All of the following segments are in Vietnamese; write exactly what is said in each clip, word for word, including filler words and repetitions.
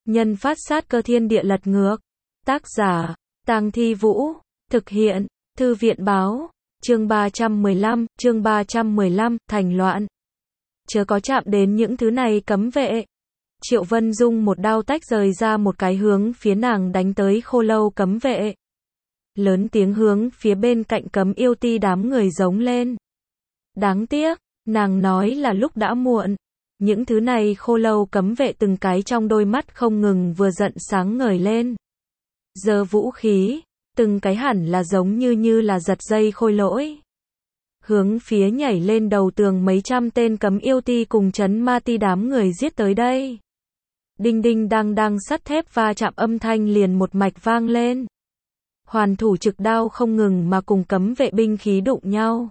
Nhân phát sát cơ thiên địa lật ngược. Tác giả, Tang Thi Vũ. Thực hiện, Thư viện báo. Chương ba trăm mười lăm, chương ba trăm mười lăm, thành loạn. Chớ có chạm đến những thứ này cấm vệ. Triệu Vân Dung một đao tách rời ra một cái hướng phía nàng đánh tới khô lâu cấm vệ. Lớn tiếng hướng phía bên cạnh cấm yêu ti đám người giống lên. Đáng tiếc, nàng nói là lúc đã muộn. Những thứ này khô lâu cấm vệ từng cái trong đôi mắt không ngừng vừa giận sáng ngời lên. Giơ vũ khí, từng cái hẳn là giống như như là giật dây khôi lỗi. Hướng phía nhảy lên đầu tường mấy trăm tên cấm yêu ti cùng chấn ma ti đám người giết tới đây. Đinh đinh đang đang sắt thép va chạm âm thanh liền một mạch vang lên. Hoàn thủ trực đao không ngừng mà cùng cấm vệ binh khí đụng nhau.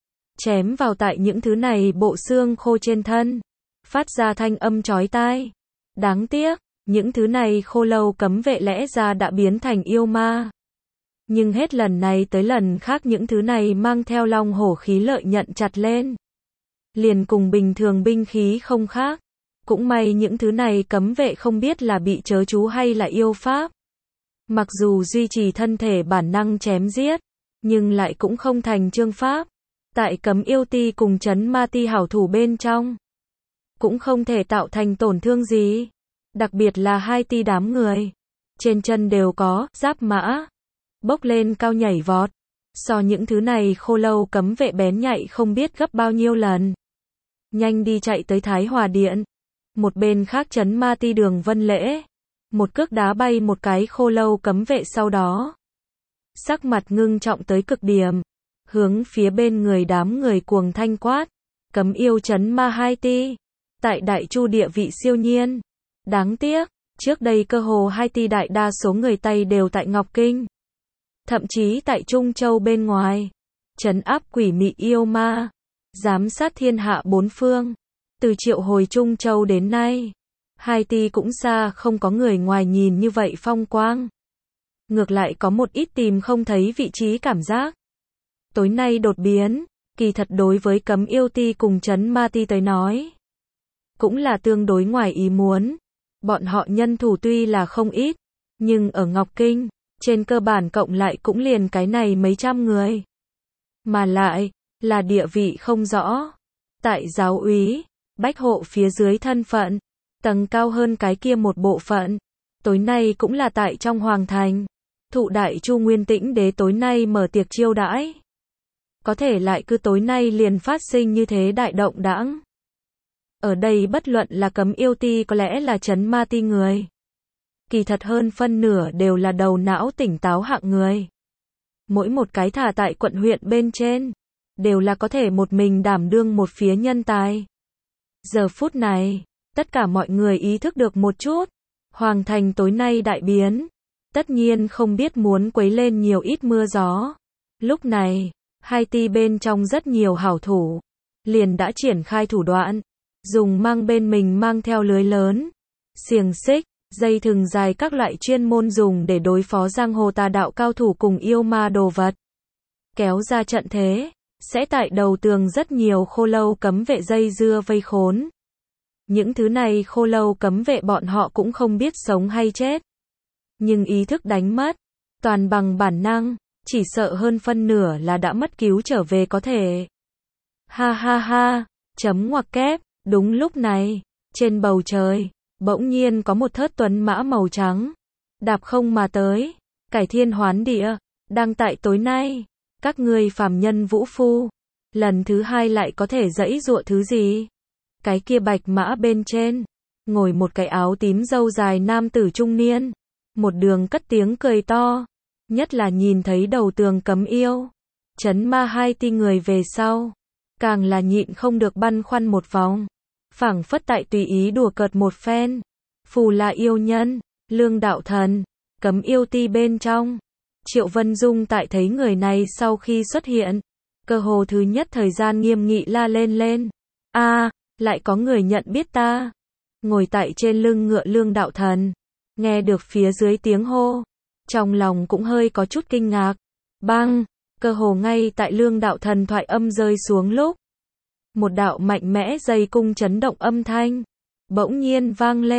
Chém vào tại những thứ này bộ xương khô trên thân. Phát ra thanh âm chói tai. Đáng tiếc, những thứ này khô lâu cấm vệ lẽ ra đã biến thành yêu ma. Nhưng hết lần này tới lần khác những thứ này mang theo long hổ khí lợi nhận chặt lên. Liền cùng bình thường binh khí không khác. Cũng may những thứ này cấm vệ không biết là bị chớ chú hay là yêu pháp. Mặc dù duy trì thân thể bản năng chém giết, nhưng lại cũng không thành chương pháp. Tại cấm yêu ti cùng chấn ma ti hảo thủ bên trong, cũng không thể tạo thành tổn thương gì. Đặc biệt là hai ti đám người. Trên chân đều có giáp mã. Bốc lên cao nhảy vọt. So những thứ này khô lâu cấm vệ bén nhạy không biết gấp bao nhiêu lần. Nhanh đi chạy tới Thái Hòa Điện. Một bên khác chấn ma ti Đường Vân Lễ. Một cước đá bay một cái khô lâu cấm vệ sau đó. Sắc mặt ngưng trọng tới cực điểm. Hướng phía bên người đám người cuồng thanh quát. Cấm yêu chấn ma hai ti. Tại Đại Chu địa vị siêu nhiên. Đáng tiếc, trước đây cơ hồ hai ti đại đa số người Tây đều tại Ngọc Kinh. Thậm chí tại Trung Châu bên ngoài. Trấn áp quỷ mị yêu ma. Giám sát thiên hạ bốn phương. Từ triệu hồi Trung Châu đến nay. Hai ti cũng xa không có người ngoài nhìn như vậy phong quang. Ngược lại có một ít tìm không thấy vị trí cảm giác. Tối nay đột biến, kỳ thật đối với cấm yêu ti cùng chấn ma ti tới nói. Cũng là tương đối ngoài ý muốn. Bọn họ nhân thủ tuy là không ít, nhưng ở Ngọc Kinh, trên cơ bản cộng lại cũng liền cái này mấy trăm người. Mà lại, là địa vị không rõ. Tại giáo úy, bách hộ phía dưới thân phận, tầng cao hơn cái kia một bộ phận. Tối nay cũng là tại trong Hoàng Thành. Thụ Đại Chu Nguyên Tĩnh Đế tối nay mở tiệc chiêu đãi. Có thể lại cứ tối nay liền phát sinh như thế đại động đãng. Ở đây bất luận là cấm yêu ti có lẽ là chấn ma ti người. Kỳ thật hơn phân nửa đều là đầu não tỉnh táo hạng người. Mỗi một cái thả tại quận huyện bên trên, đều là có thể một mình đảm đương một phía nhân tài. Giờ phút này, tất cả mọi người ý thức được một chút. Hoàng Thành tối nay đại biến. Tất nhiên không biết muốn quấy lên nhiều ít mưa gió. Lúc này, hai ti bên trong rất nhiều hảo thủ. Liền đã triển khai thủ đoạn. Dùng mang bên mình mang theo lưới lớn, xiềng xích, dây thừng dài các loại chuyên môn dùng để đối phó giang hồ tà đạo cao thủ cùng yêu ma đồ vật. Kéo ra trận thế, sẽ tại đầu tường rất nhiều khô lâu cấm vệ dây dưa vây khốn. Những thứ này khô lâu cấm vệ bọn họ cũng không biết sống hay chết. Nhưng ý thức đánh mất, toàn bằng bản năng, chỉ sợ hơn phân nửa là đã mất cứu trở về có thể. Ha ha ha, chấm ngoặc kép. Đúng lúc này, trên bầu trời, bỗng nhiên có một thớt tuấn mã màu trắng. Đạp không mà tới, cải thiên hoán địa, đang tại tối nay. Các ngươi phàm nhân vũ phu, lần thứ hai lại có thể giãy giụa thứ gì? Cái kia bạch mã bên trên, ngồi một cái áo tím râu dài nam tử trung niên. Một đường cất tiếng cười to, nhất là nhìn thấy đầu tường cấm yêu. Chấn ma hai ti người về sau, càng là nhịn không được băn khoăn một vòng. Phảng phất tại tùy ý đùa cợt một phen. Phù là yêu nhân, lương đạo thần, cấm yêu ti bên trong. Triệu Vân Dung tại thấy người này sau khi xuất hiện, cơ hồ thứ nhất thời gian nghiêm nghị la lên lên. A, à, lại có người nhận biết ta. Ngồi tại trên lưng ngựa lương đạo thần, nghe được phía dưới tiếng hô, trong lòng cũng hơi có chút kinh ngạc. Bang, cơ hồ ngay tại lương đạo thần thoại âm rơi xuống lúc. Một đạo mạnh mẽ dây cung chấn động âm thanh, bỗng nhiên vang lên,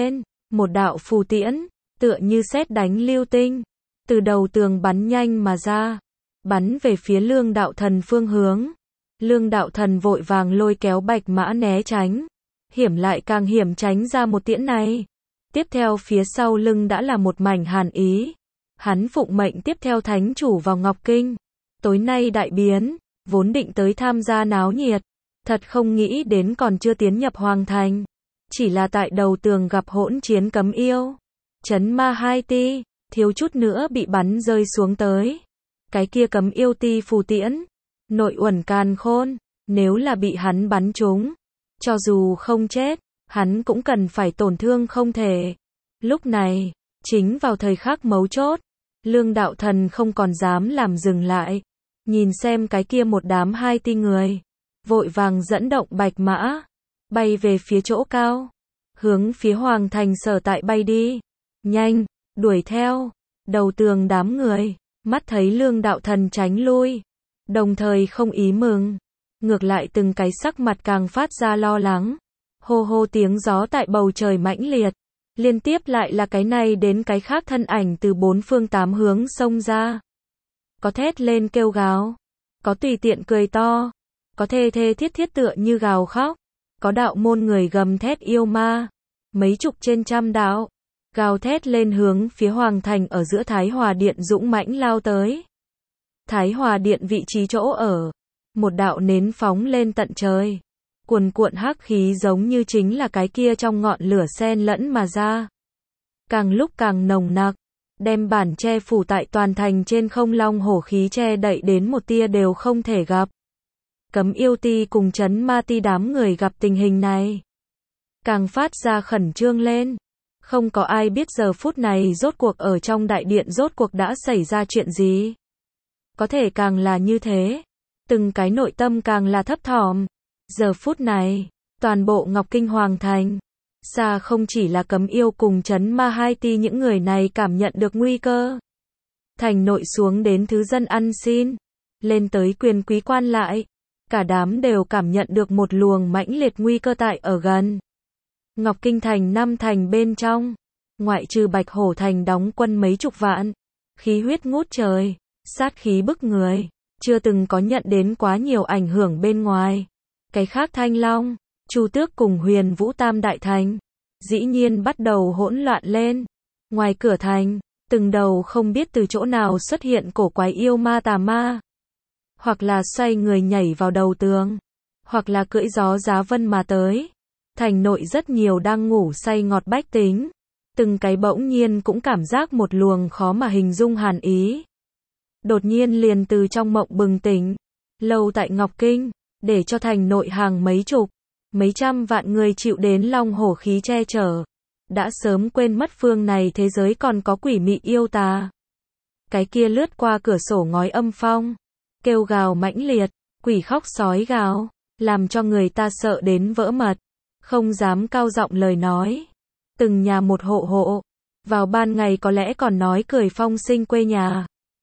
Một đạo phù tiễn, tựa như sét đánh lưu tinh, từ đầu tường bắn nhanh mà ra, bắn về phía Lương Đạo Thần phương hướng. Lương Đạo Thần vội vàng lôi kéo Bạch Mã né tránh, hiểm lại càng hiểm tránh ra một tiễn này. Tiếp theo phía sau lưng đã là một mảnh hàn ý. Hắn phụng mệnh tiếp theo thánh chủ vào Ngọc Kinh. Tối nay đại biến, vốn định tới tham gia náo nhiệt, thật không nghĩ đến còn chưa tiến nhập hoàng thành. Chỉ là tại đầu tường gặp hỗn chiến cấm yêu. Chấn ma hai ti, thiếu chút nữa bị bắn rơi xuống tới. Cái kia cấm yêu ti phù tiễn, nội uẩn càn khôn, nếu là bị hắn bắn trúng, cho dù không chết, hắn cũng cần phải tổn thương không thể. Lúc này, chính vào thời khắc mấu chốt, Lương Đạo Thần không còn dám làm dừng lại, nhìn xem cái kia một đám hai ti người, vội vàng dẫn động Bạch Mã, bay về phía chỗ cao, hướng phía hoàng thành sở tại bay đi. Nhanh, đuổi theo, đầu tường đám người, mắt thấy Lương Đạo Thần tránh lui, đồng thời không ý mừng, ngược lại từng cái sắc mặt càng phát ra lo lắng. Hô hô tiếng gió tại bầu trời mãnh liệt, liên tiếp lại là cái này đến cái khác thân ảnh từ bốn phương tám hướng xông ra. Có thét lên kêu gào, có tùy tiện cười to, có thê thê thiết thiết tựa như gào khóc, có đạo môn người gầm thét yêu ma, mấy chục trên trăm đạo, gào thét lên hướng phía hoàng thành ở giữa Thái Hòa Điện dũng mãnh lao tới. Thái Hòa Điện vị trí chỗ ở, một đạo nến phóng lên tận trời. Cuồn cuộn hắc khí giống như chính là cái kia trong ngọn lửa xen lẫn mà ra. Càng lúc càng nồng nặc, đem bản che phủ tại toàn thành trên không long hổ khí che đậy đến một tia đều không thể gặp. Cấm yêu ti cùng chấn ma ti đám người gặp tình hình này, càng phát ra khẩn trương lên. Không có ai biết giờ phút này rốt cuộc ở trong đại điện rốt cuộc đã xảy ra chuyện gì. Có thể càng là như thế, từng cái nội tâm càng là thấp thỏm. Giờ phút này, toàn bộ Ngọc Kinh Hoàng Thành, xa không chỉ là cấm yêu cùng chấn ma hai ti những người này cảm nhận được nguy cơ. Thành nội xuống đến thứ dân ăn xin, lên tới quyền quý quan lại, cả đám đều cảm nhận được một luồng mãnh liệt nguy cơ tại ở gần. Ngọc Kinh Thành năm thành bên trong, ngoại trừ Bạch Hổ Thành đóng quân mấy chục vạn, khí huyết ngút trời, sát khí bức người, chưa từng có nhận đến quá nhiều ảnh hưởng bên ngoài. Cái khác Thanh Long, Chu Tước cùng Huyền Vũ Tam Đại Thành, dĩ nhiên bắt đầu hỗn loạn lên. Ngoài cửa thành, từng đầu không biết từ chỗ nào xuất hiện cổ quái yêu ma tà ma. Hoặc là xoay người nhảy vào đầu tường, hoặc là cưỡi gió giá vân mà tới. Thành nội rất nhiều đang ngủ say ngọt bách tính, từng cái bỗng nhiên cũng cảm giác một luồng khó mà hình dung hàn ý. Đột nhiên liền từ trong mộng bừng tỉnh, lâu tại Ngọc Kinh, để cho thành nội hàng mấy chục, mấy trăm vạn người chịu đến long hổ khí che chở, đã sớm quên mất phương này thế giới còn có quỷ mị yêu tà. Cái kia lướt qua cửa sổ ngói âm phong, kêu gào mãnh liệt, quỷ khóc sói gào, làm cho người ta sợ đến vỡ mật, không dám cao giọng lời nói. Từng nhà một hộ hộ, vào ban ngày có lẽ còn nói cười phong sinh quê nhà,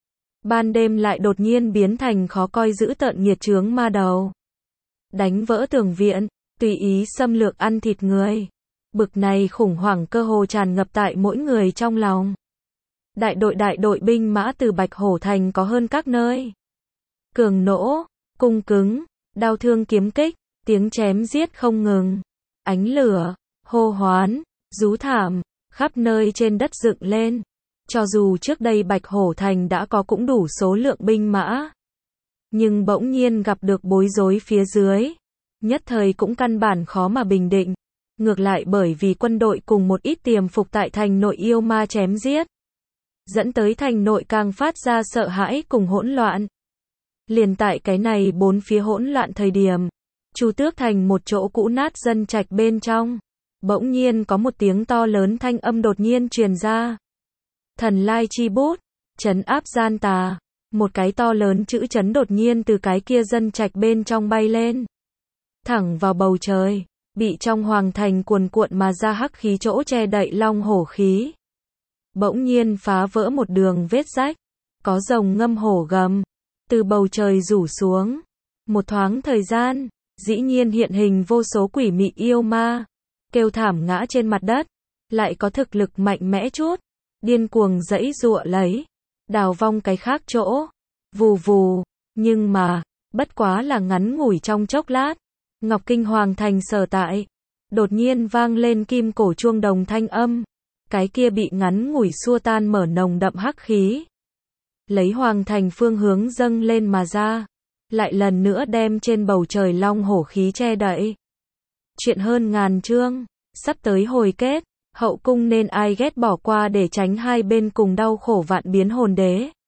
ban đêm lại đột nhiên biến thành khó coi dữ tợn nghiệt chướng ma đầu. Đánh vỡ tường viện, tùy ý xâm lược ăn thịt người. Bực này khủng hoảng cơ hồ tràn ngập tại mỗi người trong lòng. Đại đội đại đội binh mã từ Bạch Hổ Thành có hơn các nơi. Cường nỗ, cung cứng, đao thương kiếm kích, tiếng chém giết không ngừng. Ánh lửa, hô hoán, rú thảm, khắp nơi trên đất dựng lên. Cho dù trước đây Bạch Hổ Thành đã có cũng đủ số lượng binh mã, nhưng bỗng nhiên gặp được bối rối phía dưới, nhất thời cũng căn bản khó mà bình định. Ngược lại bởi vì quân đội cùng một ít tiềm phục tại thành nội yêu ma chém giết, dẫn tới thành nội càng phát ra sợ hãi cùng hỗn loạn. Liền tại cái này bốn phía hỗn loạn thời điểm, Chu Tước Thành một chỗ cũ nát dân trạch bên trong, bỗng nhiên có một tiếng to lớn thanh âm đột nhiên truyền ra. Thần lai chi bút, trấn áp gian tà. Một cái to lớn chữ trấn đột nhiên từ cái kia dân trạch bên trong bay lên, thẳng vào bầu trời, bị trong hoàng thành cuồn cuộn mà ra hắc khí chỗ che đậy long hổ khí. Bỗng nhiên phá vỡ một đường vết rách, có rồng ngâm hổ gầm, từ bầu trời rủ xuống. Một thoáng thời gian, dĩ nhiên hiện hình vô số quỷ mị yêu ma, kêu thảm ngã trên mặt đất. lại có thực lực mạnh mẽ chút, điên cuồng giãy giụa lấy, đào vong cái khác chỗ, vù vù, nhưng mà, bất quá là ngắn ngủi trong chốc lát, Ngọc Kinh Hoàng thành sở tại, đột nhiên vang lên kim cổ chuông đồng thanh âm, cái kia bị ngắn ngủi xua tan mở nồng đậm hắc khí, lấy Hoàng thành phương hướng dâng lên mà ra, lại lần nữa đem trên bầu trời long hổ khí che đậy. Chuyện hơn ngàn chương, sắp tới hồi kết, hậu cung nên ai ghét bỏ qua để tránh hai bên cùng đau khổ vạn biến hồn đế.